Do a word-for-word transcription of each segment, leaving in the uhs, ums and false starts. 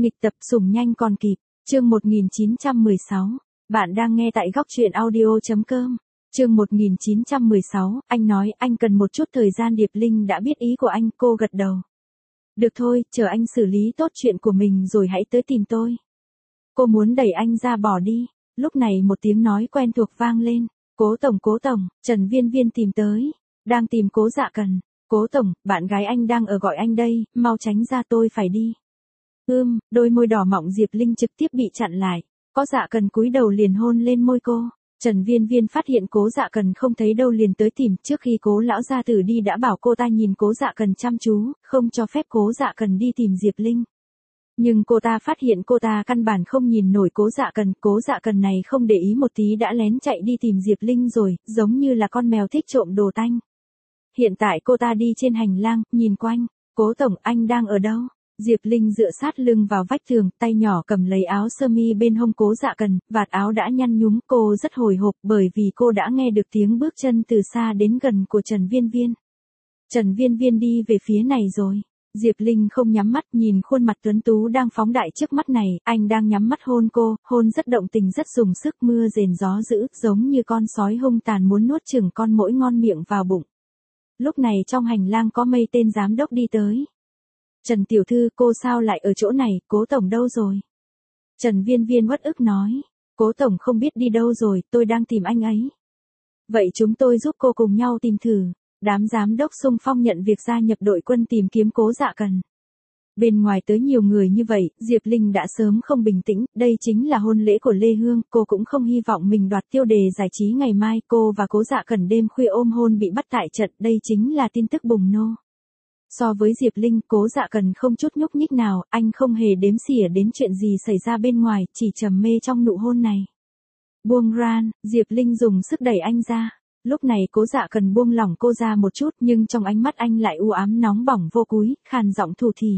Nghịch tập sủng nhanh còn kịp, chương một nghìn chín trăm mười sáu. Bạn đang nghe tại góc truyện audio chấm com. Chương một nghìn chín trăm mười sáu, anh nói anh cần một chút thời gian. Điệp Linh đã biết ý của anh, cô gật đầu. Được thôi, chờ anh xử lý tốt chuyện của mình rồi hãy tới tìm tôi. Cô muốn đẩy anh ra bỏ đi. Lúc này một tiếng nói quen thuộc vang lên. Cố tổng, cố tổng, Trần Viên Viên tìm tới. Đang tìm Cố Dạ Cần. Cố tổng, bạn gái anh đang ở gọi anh đây, mau tránh ra, tôi phải đi. Ưm, đôi môi đỏ mọng Diệp Linh trực tiếp bị chặn lại. Có Dạ Cần cúi đầu liền hôn lên môi cô. Trần Viên Viên phát hiện Cố Dạ Cần không thấy đâu liền tới tìm, trước khi Cố lão gia tử đi đã bảo cô ta nhìn Cố Dạ Cần chăm chú, không cho phép Cố Dạ Cần đi tìm Diệp Linh. Nhưng cô ta phát hiện cô ta căn bản không nhìn nổi Cố Dạ Cần, Cố Dạ Cần này không để ý một tí đã lén chạy đi tìm Diệp Linh rồi, giống như là con mèo thích trộm đồ tanh. Hiện tại cô ta đi trên hành lang, nhìn quanh. Cố tổng, anh đang ở đâu? Diệp Linh dựa sát lưng vào vách tường, tay nhỏ cầm lấy áo sơ mi bên hông Cố Dạ Cần, vạt áo đã nhăn nhúm, cô rất hồi hộp bởi vì cô đã nghe được tiếng bước chân từ xa đến gần của Trần Viên Viên. Trần Viên Viên đi về phía này rồi. Diệp Linh không nhắm mắt, nhìn khuôn mặt tuấn tú đang phóng đại trước mắt này, anh đang nhắm mắt hôn cô, hôn rất động tình rất dùng sức, mưa rền gió dữ, giống như con sói hung tàn muốn nuốt chửng con muỗi ngon miệng vào bụng. Lúc này trong hành lang có Mây tên giám đốc đi tới. Trần tiểu thư, cô sao lại ở chỗ này, Cố tổng đâu rồi? Trần Viên Viên uất ức nói. Cố tổng không biết đi đâu rồi, tôi đang tìm anh ấy. Vậy chúng tôi giúp cô cùng nhau tìm thử. Đám giám đốc xung phong nhận việc gia nhập đội quân tìm kiếm Cố Dạ Cần. Bên ngoài tới nhiều người như vậy, Diệp Linh đã sớm không bình tĩnh, đây chính là hôn lễ của Lê Hương, cô cũng không hy vọng mình đoạt tiêu đề giải trí ngày mai, cô và Cố Dạ Cần đêm khuya ôm hôn bị bắt tại trận, đây chính là tin tức bùng nổ. So với Diệp Linh, Cố Dạ Cần không chút nhúc nhích nào, anh không hề đếm xỉa đến chuyện gì xảy ra bên ngoài, chỉ trầm mê trong nụ hôn này. Buông ran, Diệp Linh dùng sức đẩy anh ra. Lúc này Cố Dạ Cần buông lỏng cô ra một chút, nhưng trong ánh mắt anh lại u ám nóng bỏng vô cúi, khàn giọng thủ thỉ.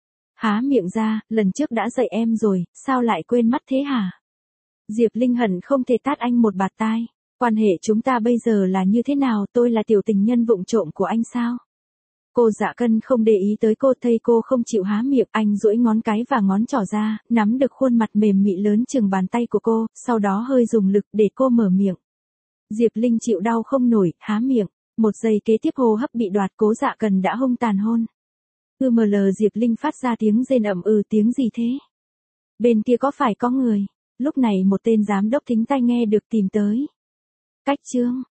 Há miệng ra, lần trước đã dạy em rồi, sao lại quên mất thế hả? Diệp Linh hận không thể tát anh một bạt tai. Quan hệ chúng ta bây giờ là như thế nào, tôi là tiểu tình nhân vụng trộm của anh sao? Cô Dạ Cần không để ý tới cô, thấy cô không chịu há miệng, anh duỗi ngón cái và ngón trỏ ra, nắm được khuôn mặt mềm mị lớn chừng bàn tay của cô, sau đó hơi dùng lực để cô mở miệng. Diệp Linh chịu đau không nổi, há miệng, một giây kế tiếp hô hấp bị đoạt, Cố Dạ Cần đã hung tàn hôn. Ư mờ lờ Diệp Linh phát ra tiếng rên ầm ừ, tiếng gì thế? Bên kia có phải có người? Lúc này một tên giám đốc thính tai nghe được tìm tới. Cách chương,